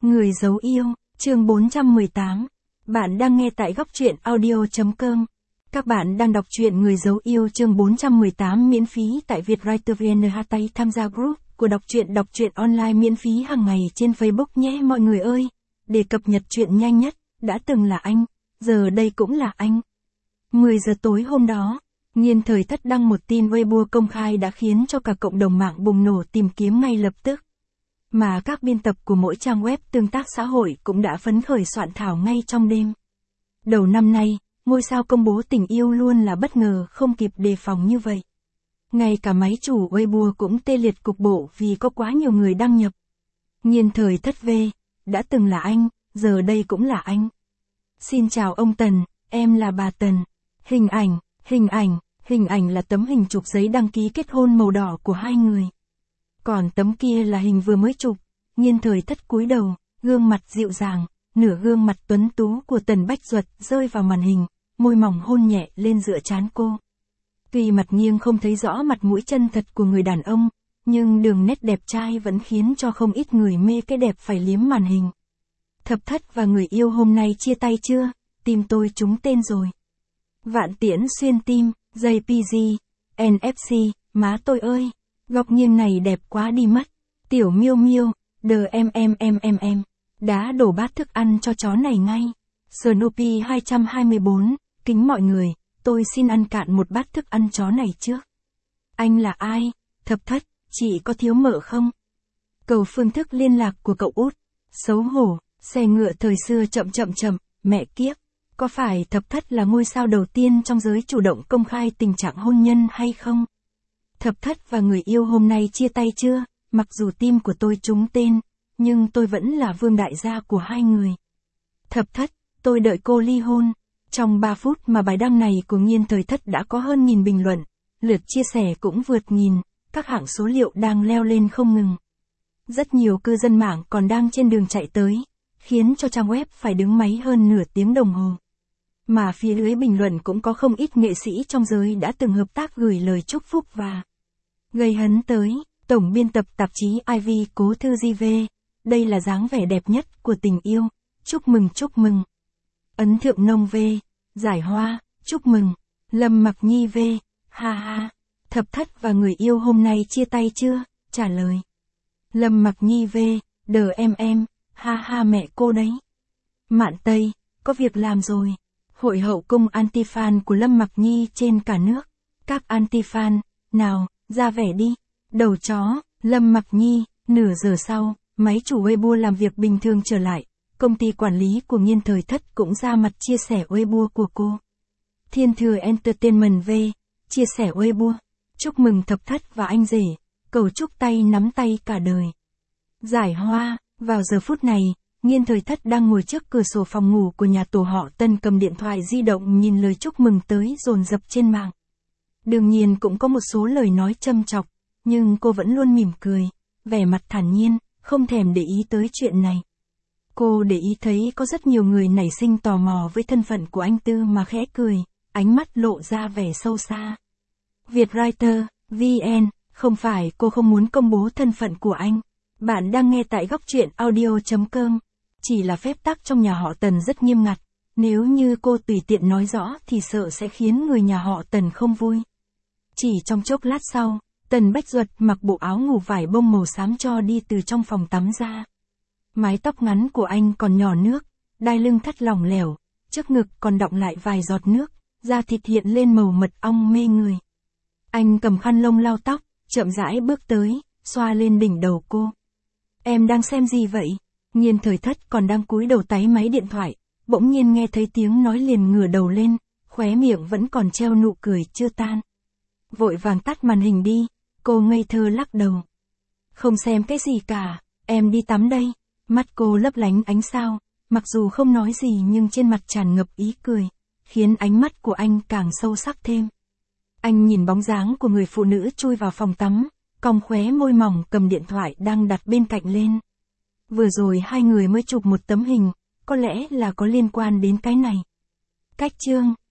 Người giấu yêu, chương 418. Bạn đang nghe tại góc truyện audio.com. Các bạn đang đọc truyện Người giấu yêu chương 418 miễn phí tại Vietwriter VN. Tham gia group của đọc truyện online miễn phí hàng ngày trên Facebook nhé mọi người ơi. Để cập nhật truyện nhanh nhất, đã từng là anh, giờ đây cũng là anh. 10 giờ tối hôm đó, Nhiên Thời Thất đăng một tin Weibo công khai đã khiến cho cả cộng đồng mạng bùng nổ tìm kiếm ngay lập tức. Mà các biên tập của mỗi trang web tương tác xã hội cũng đã phấn khởi soạn thảo ngay trong đêm. Đầu năm nay, ngôi sao công bố tình yêu luôn là bất ngờ không kịp đề phòng như vậy. Ngay cả máy chủ Weibo cũng tê liệt cục bộ vì có quá nhiều người đăng nhập. Nhiên Thời Thất V, đã từng là anh, giờ đây cũng là anh. Xin chào ông Tần, em là bà Tần. Hình ảnh là tấm hình chụp giấy đăng ký kết hôn màu đỏ của hai người. Còn tấm kia là hình vừa mới chụp, Nhiên Thời Thất cúi đầu, gương mặt dịu dàng, nửa gương mặt tuấn tú của Tần Bách Duật rơi vào màn hình, môi mỏng hôn nhẹ lên giữa trán cô. Tuy mặt nghiêng không thấy rõ mặt mũi chân thật của người đàn ông, nhưng đường nét đẹp trai vẫn khiến cho không ít người mê cái đẹp phải liếm màn hình. Thập Thất và người yêu hôm nay chia tay chưa? Tim tôi trúng tên rồi. Vạn Tiễn xuyên tim, JPG, NFC, má tôi ơi, góc nghiêng này đẹp quá đi mất. Tiểu Miêu Miêu, em, đã đổ bát thức ăn cho chó này ngay. Snoopy 224, kính mọi người, tôi xin ăn cạn một bát thức ăn chó này trước. Anh là ai? Thập Thất, chị có thiếu mỡ không? Cầu phương thức liên lạc của cậu út. Xấu hổ, xe ngựa thời xưa chậm, mẹ kiếp. Có phải Thập Thất là ngôi sao đầu tiên trong giới chủ động công khai tình trạng hôn nhân hay không? Thập Thất và người yêu hôm nay chia tay chưa? Mặc dù tim của tôi trúng tên, nhưng tôi vẫn là vương đại gia của hai người. Thập Thất, tôi đợi cô ly hôn. Trong 3 phút mà bài đăng này của Nhiên Thời Thất đã có hơn 1000 bình luận, lượt chia sẻ cũng vượt 1000, các hạng số liệu đang leo lên không ngừng. Rất nhiều cư dân mạng còn đang trên đường chạy tới, khiến cho trang web phải đứng máy hơn nửa tiếng đồng hồ. Mà phía dưới bình luận cũng có không ít nghệ sĩ trong giới đã từng hợp tác gửi lời chúc phúc và gây hấn tới. Tổng biên tập tạp chí Ivy Cố Thư Di V, đây là dáng vẻ đẹp nhất của tình yêu, chúc mừng. Ấn Thượng Nông V, giải hoa, chúc mừng. Lâm Mặc Nhi V, ha. Thập Thất và người yêu hôm nay chia tay chưa? Trả lời. Lâm Mặc Nhi V, em, ha mẹ cô đấy. Mạn Tây, có việc làm rồi. Hội hậu cung anti-fan của Lâm Mặc Nhi trên cả nước. Các anti-fan, nào, ra vẻ đi. Đầu chó, Lâm Mặc Nhi, nửa giờ sau, máy chủ Weibo làm việc bình thường trở lại. Công ty quản lý của Nhiên Thời Thất cũng ra mặt chia sẻ Weibo của cô. Thiên Thừa Entertainment V, chia sẻ Weibo. Chúc mừng Thập Thất và anh rể, cầu chúc tay nắm tay cả đời. Giải hoa, vào giờ phút này, Nhiên Thời Thất đang ngồi trước cửa sổ phòng ngủ của nhà tổ họ Tân cầm điện thoại di động nhìn lời chúc mừng tới dồn dập trên mạng. Đương nhiên cũng có một số lời nói châm chọc, nhưng cô vẫn luôn mỉm cười, vẻ mặt thản nhiên, không thèm để ý tới chuyện này. Cô để ý thấy có rất nhiều người nảy sinh tò mò với thân phận của anh Tư mà khẽ cười, ánh mắt lộ ra vẻ sâu xa. Vietwriter, VN, không phải cô không muốn công bố thân phận của anh. Bạn đang nghe tại góc truyện audio.com. Chỉ là phép tắc trong nhà họ Tần rất nghiêm ngặt, nếu như cô tùy tiện nói rõ thì sợ sẽ khiến người nhà họ Tần không vui. Chỉ trong chốc lát sau, Tần Bách Duật mặc bộ áo ngủ vải bông màu xám cho đi từ trong phòng tắm ra. Mái tóc ngắn của anh còn nhỏ nước, đai lưng thắt lỏng lẻo, trước ngực còn đọng lại vài giọt nước, da thịt hiện lên màu mật ong mê người. Anh cầm khăn lông lau tóc, chậm rãi bước tới, xoa lên đỉnh đầu cô. Em đang xem gì vậy? Nhiên Thời Thất còn đang cúi đầu táy máy điện thoại, bỗng nhiên nghe thấy tiếng nói liền ngửa đầu lên, khóe miệng vẫn còn treo nụ cười chưa tan. Vội vàng tắt màn hình đi, cô ngây thơ lắc đầu. Không xem cái gì cả, em đi tắm đây. Mắt cô lấp lánh ánh sao, mặc dù không nói gì nhưng trên mặt tràn ngập ý cười, khiến ánh mắt của anh càng sâu sắc thêm. Anh nhìn bóng dáng của người phụ nữ chui vào phòng tắm, cong khóe môi mỏng cầm điện thoại đang đặt bên cạnh lên. Vừa rồi hai người mới chụp một tấm hình, có lẽ là có liên quan đến cái này. Cách chương